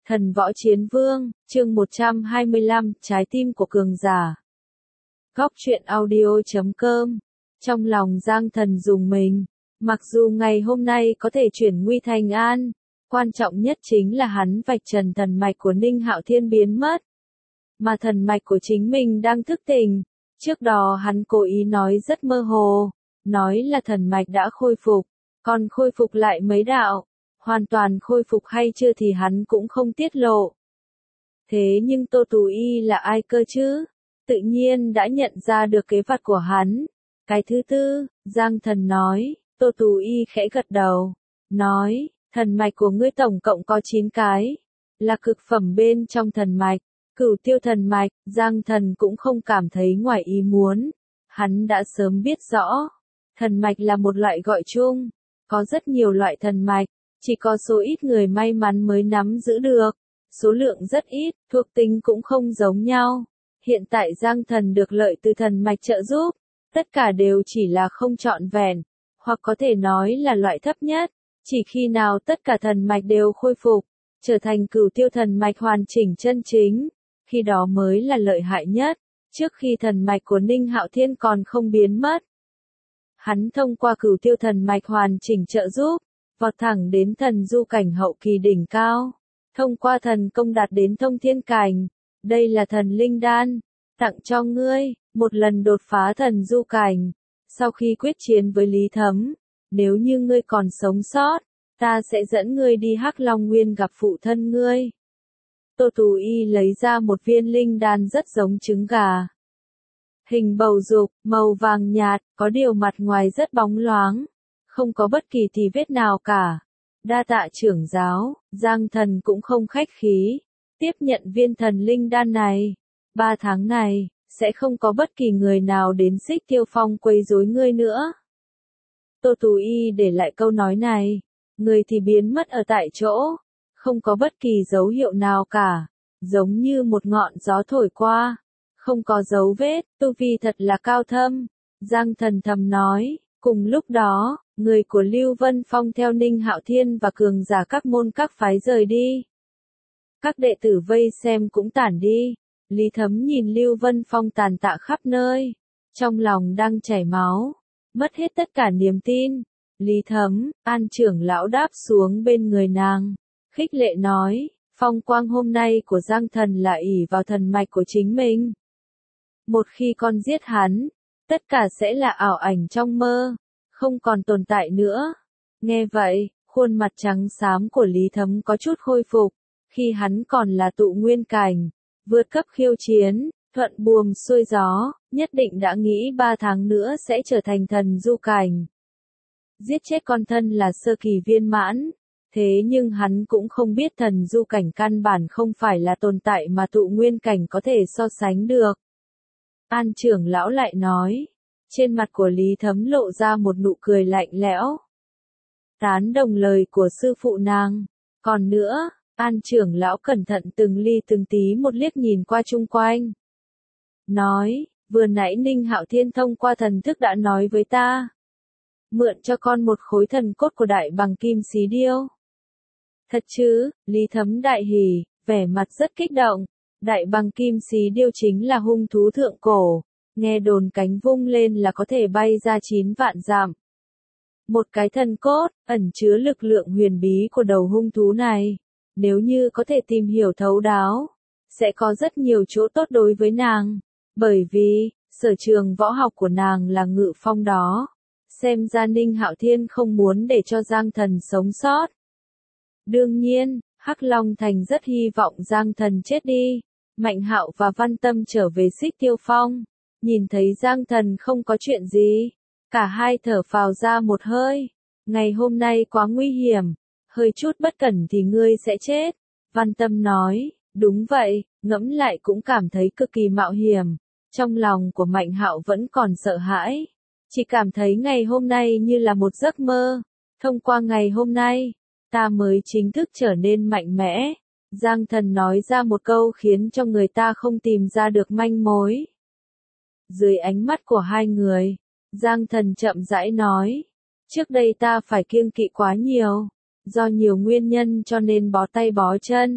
Thần võ chiến vương, chương 125, trái tim của cường giả. Góc truyện audio.com. Trong lòng Giang Thần rùng mình, mặc dù ngày hôm nay có thể chuyển nguy thành an, quan trọng nhất chính là hắn vạch trần thần mạch của Ninh Hạo Thiên biến mất. Mà thần mạch của chính mình đang thức tỉnh, trước đó hắn cố ý nói rất mơ hồ, nói là thần mạch đã khôi phục, còn khôi phục lại mấy đạo. Hoàn toàn khôi phục hay chưa thì hắn cũng không tiết lộ. Thế nhưng Tô Tú Y là ai cơ chứ? Tự nhiên đã nhận ra được kế vật của hắn. Cái thứ tư, Giang Thần nói, Tô Tú Y khẽ gật đầu. Nói, thần mạch của ngươi tổng cộng có 9 cái. Là cực phẩm bên trong thần mạch. Cửu tiêu thần mạch, Giang Thần cũng không cảm thấy ngoài ý muốn. Hắn đã sớm biết rõ. Thần mạch là một loại gọi chung. Có rất nhiều loại thần mạch. Chỉ có số ít người may mắn mới nắm giữ được, số lượng rất ít, thuộc tính cũng không giống nhau. Hiện tại Giang Thần được lợi từ thần mạch trợ giúp, tất cả đều chỉ là không trọn vẹn, hoặc có thể nói là loại thấp nhất. Chỉ khi nào tất cả thần mạch đều khôi phục, trở thành cửu tiêu thần mạch hoàn chỉnh chân chính, khi đó mới là lợi hại nhất, trước khi thần mạch của Ninh Hạo Thiên còn không biến mất. Hắn thông qua cửu tiêu thần mạch hoàn chỉnh trợ giúp, vọt thẳng đến thần du cảnh hậu kỳ đỉnh cao, thông qua thần công đạt đến thông thiên cảnh, đây là thần linh đan, tặng cho ngươi, một lần đột phá thần du cảnh, sau khi quyết chiến với Lý Thấm, nếu như ngươi còn sống sót, ta sẽ dẫn ngươi đi Hắc Long Nguyên gặp phụ thân ngươi. Tô Tú Y lấy ra một viên linh đan rất giống trứng gà. Hình bầu dục, màu vàng nhạt, có điều mặt ngoài rất bóng loáng. Không có bất kỳ tì vết nào cả. Đa tạ trưởng giáo, Giang Thần cũng không khách khí. Tiếp nhận viên thần linh đan này. 3 tháng này, sẽ không có bất kỳ người nào đến Xích Tiêu Phong quấy rối ngươi nữa. Tô Tú Y để lại câu nói này. Người thì biến mất ở tại chỗ. Không có bất kỳ dấu hiệu nào cả. Giống như một ngọn gió thổi qua. Không có dấu vết, tu vi thật là cao thâm. Giang Thần thầm nói. Cùng lúc đó, người của Lưu Vân Phong theo Ninh Hạo Thiên và cường giả các môn các phái rời đi. Các đệ tử vây xem cũng tản đi. Lý Thấm nhìn Lưu Vân Phong tàn tạ khắp nơi. Trong lòng đang chảy máu. Mất hết tất cả niềm tin. Lý Thấm, An trưởng lão đáp xuống bên người nàng. Khích lệ nói, phong quang hôm nay của Giang Thần là ỷ vào thần mạch của chính mình. Một khi con giết hắn, tất cả sẽ là ảo ảnh trong mơ, không còn tồn tại nữa. Nghe vậy, khuôn mặt trắng xám của Lý Thấm có chút khôi phục, khi hắn còn là tụ nguyên cảnh, vượt cấp khiêu chiến, thuận buồm xuôi gió, nhất định đã nghĩ 3 tháng nữa sẽ trở thành thần du cảnh. Giết chết con thân là sơ kỳ viên mãn, thế nhưng hắn cũng không biết thần du cảnh căn bản không phải là tồn tại mà tụ nguyên cảnh có thể so sánh được. An trưởng lão lại nói. Trên mặt của Lý Thấm lộ ra một nụ cười lạnh lẽo. Tán đồng lời của sư phụ nàng. Còn nữa, An trưởng lão cẩn thận từng ly từng tí một liếc nhìn qua chung quanh. Nói, vừa nãy Ninh Hạo Thiên thông qua thần thức đã nói với ta. Mượn cho con một khối thần cốt của đại bằng kim xí điêu. Thật chứ, Lý Thấm đại hỉ, vẻ mặt rất kích động. Đại bằng kim xí điêu chính là hung thú thượng cổ. Nghe đồn cánh vung lên là có thể bay ra 9 vạn dặm. Một cái thần cốt, ẩn chứa lực lượng huyền bí của đầu hung thú này. Nếu như có thể tìm hiểu thấu đáo, sẽ có rất nhiều chỗ tốt đối với nàng. Bởi vì, sở trường võ học của nàng là ngự phong đó. Xem ra Ninh Hạo Thiên không muốn để cho Giang Thần sống sót. Đương nhiên, Hắc Long Thành rất hy vọng Giang Thần chết đi. Mạnh Hạo và Văn Tâm trở về Xích Tiêu Phong. Nhìn thấy Giang Thần không có chuyện gì, cả hai thở phào ra một hơi. Ngày hôm nay quá nguy hiểm, hơi chút bất cẩn thì ngươi sẽ chết. Văn Tâm nói, đúng vậy, ngẫm lại cũng cảm thấy cực kỳ mạo hiểm. Trong lòng của Mạnh Hạo vẫn còn sợ hãi, chỉ cảm thấy ngày hôm nay như là một giấc mơ. Thông qua ngày hôm nay, ta mới chính thức trở nên mạnh mẽ. Giang Thần nói ra một câu khiến cho người ta không tìm ra được manh mối. Dưới ánh mắt của hai người, Giang Thần chậm rãi nói, trước đây ta phải kiêng kỵ quá nhiều, do nhiều nguyên nhân cho nên bó tay bó chân,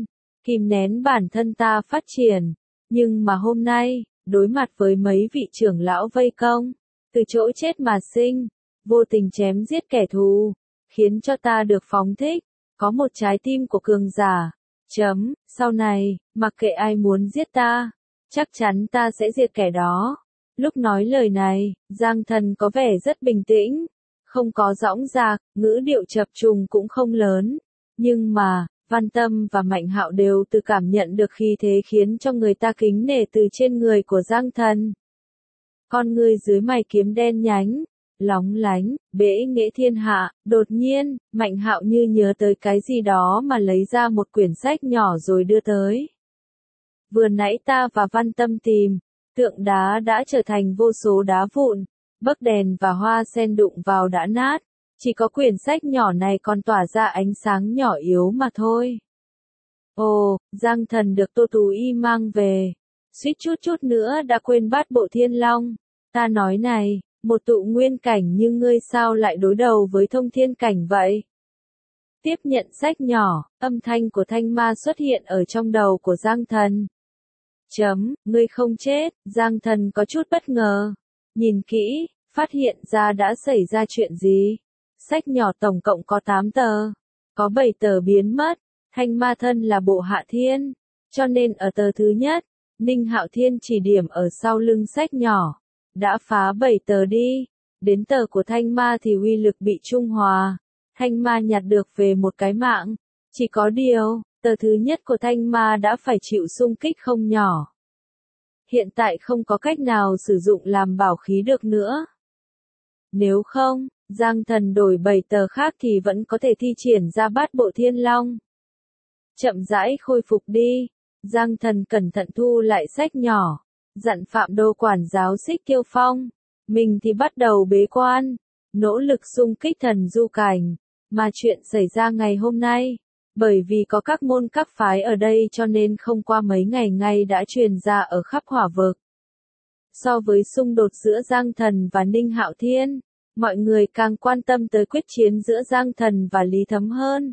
kìm nén bản thân ta phát triển. Nhưng mà hôm nay, đối mặt với mấy vị trưởng lão vây công, từ chỗ chết mà sinh, vô tình chém giết kẻ thù, khiến cho ta được phóng thích, có một trái tim của cường giả. Sau này, mặc kệ ai muốn giết ta, chắc chắn ta sẽ diệt kẻ đó. Lúc nói lời này, Giang Thần có vẻ rất bình tĩnh, không có dõng dạc, ngữ điệu chập trùng cũng không lớn. Nhưng mà, Văn Tâm và Mạnh Hạo đều tự cảm nhận được khí thế khiến cho người ta kính nể từ trên người của Giang Thần. Con người dưới mày kiếm đen nhánh, lóng lánh, bẽ nghệ thiên hạ. Đột nhiên, Mạnh Hạo như nhớ tới cái gì đó mà lấy ra một quyển sách nhỏ rồi đưa tới. Vừa nãy ta và Văn Tâm tìm, tượng đá đã trở thành vô số đá vụn, bấc đèn và hoa sen đụng vào đã nát, chỉ có quyển sách nhỏ này còn tỏa ra ánh sáng nhỏ yếu mà thôi. Ồ, Giang Thần được Tô Tú Y mang về, suýt chút nữa đã quên Bát Bộ Thiên Long. Ta nói này, một tụ nguyên cảnh như ngươi sao lại đối đầu với thông thiên cảnh vậy? Tiếp nhận sách nhỏ, âm thanh của thanh ma xuất hiện ở trong đầu của Giang Thần. Ngươi không chết. Giang Thần có chút bất ngờ. Nhìn kỹ, phát hiện ra đã xảy ra chuyện gì. Sách nhỏ tổng cộng có 8 tờ. Có 7 tờ biến mất. Thanh ma thân là bộ Hạ Thiên. Cho nên ở tờ thứ nhất, Ninh Hạo Thiên chỉ điểm ở sau lưng sách nhỏ. Đã phá 7 tờ đi. Đến tờ của thanh ma thì uy lực bị trung hòa. Thanh ma nhặt được về một cái mạng. Chỉ có điều, tờ thứ nhất của thanh ma đã phải chịu xung kích không nhỏ. Hiện tại không có cách nào sử dụng làm bảo khí được nữa. Nếu không, Giang Thần đổi 7 tờ khác thì vẫn có thể thi triển ra Bát Bộ Thiên Long. Chậm rãi khôi phục đi. Giang Thần cẩn thận thu lại sách nhỏ, dặn Phạm Đô quản giáo Xích Kiêu Phong. Mình thì bắt đầu bế quan, nỗ lực xung kích thần du cảnh. Mà chuyện xảy ra ngày hôm nay, bởi vì có các môn các phái ở đây cho nên không qua mấy ngày ngay đã truyền ra ở khắp Hỏa vực. So với xung đột giữa Giang Thần và Ninh Hạo Thiên, mọi người càng quan tâm tới quyết chiến giữa Giang Thần và Lý Thấm hơn.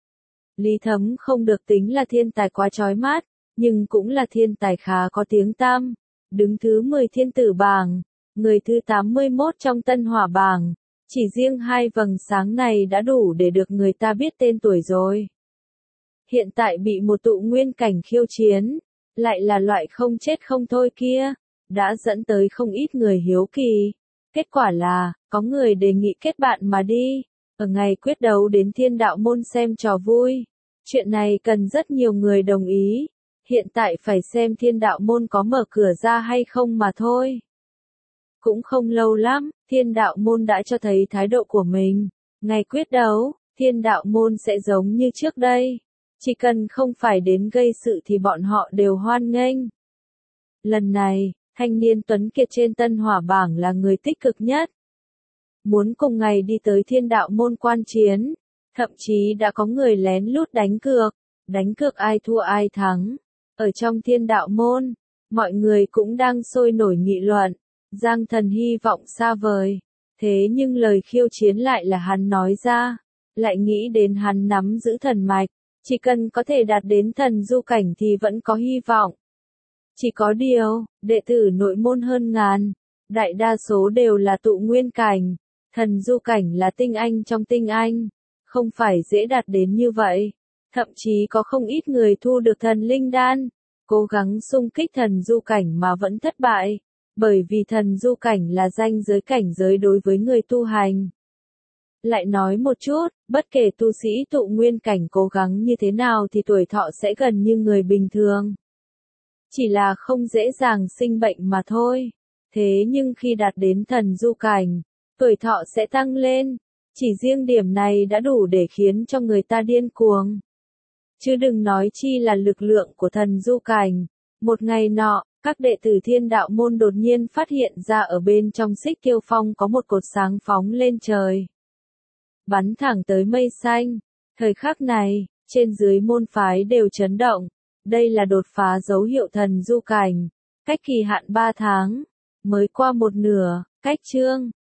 Lý Thấm không được tính là thiên tài quá chói mắt, nhưng cũng là thiên tài khá có tiếng tăm, đứng thứ 10 thiên tử bảng, người thứ 81 trong Tân Hỏa bảng. Chỉ riêng 2 vầng sáng này đã đủ để được người ta biết tên tuổi rồi. Hiện tại bị một tụ nguyên cảnh khiêu chiến, lại là loại không chết không thôi kia, đã dẫn tới không ít người hiếu kỳ. Kết quả là, có người đề nghị kết bạn mà đi, ở ngày quyết đấu đến Thiên Đạo Môn xem trò vui. Chuyện này cần rất nhiều người đồng ý, hiện tại phải xem Thiên Đạo Môn có mở cửa ra hay không mà thôi. Cũng không lâu lắm, Thiên Đạo Môn đã cho thấy thái độ của mình. Ngày quyết đấu, Thiên Đạo Môn sẽ giống như trước đây. Chỉ cần không phải đến gây sự thì bọn họ đều hoan nghênh. Lần này, thanh niên tuấn kiệt trên Tân Hỏa bảng là người tích cực nhất. Muốn cùng ngày đi tới Thiên Đạo Môn quan chiến. Thậm chí đã có người lén lút đánh cược ai thua ai thắng. Ở trong Thiên Đạo Môn, mọi người cũng đang sôi nổi nghị luận. Giang Thần hy vọng xa vời, thế nhưng lời khiêu chiến lại là hắn nói ra, lại nghĩ đến hắn nắm giữ thần mạch, chỉ cần có thể đạt đến thần du cảnh thì vẫn có hy vọng. Chỉ có điều, đệ tử nội môn hơn ngàn, đại đa số đều là tụ nguyên cảnh, thần du cảnh là tinh anh trong tinh anh, không phải dễ đạt đến như vậy, thậm chí có không ít người thu được thần linh đan, cố gắng xung kích thần du cảnh mà vẫn thất bại. Bởi vì thần du cảnh là ranh giới cảnh giới đối với người tu hành. Lại nói một chút, bất kể tu sĩ tụ nguyên cảnh cố gắng như thế nào thì tuổi thọ sẽ gần như người bình thường. Chỉ là không dễ dàng sinh bệnh mà thôi. Thế nhưng khi đạt đến thần du cảnh, tuổi thọ sẽ tăng lên. Chỉ riêng điểm này đã đủ để khiến cho người ta điên cuồng. Chứ đừng nói chi là lực lượng của thần du cảnh. Một ngày nọ, các đệ tử Thiên Đạo Môn đột nhiên phát hiện ra ở bên trong Xích Kiêu Phong có một cột sáng phóng lên trời. Bắn thẳng tới mây xanh. Thời khắc này, trên dưới môn phái đều chấn động. Đây là đột phá dấu hiệu thần du cảnh. Cách kỳ hạn 3 tháng. Mới qua một nửa, cách chương.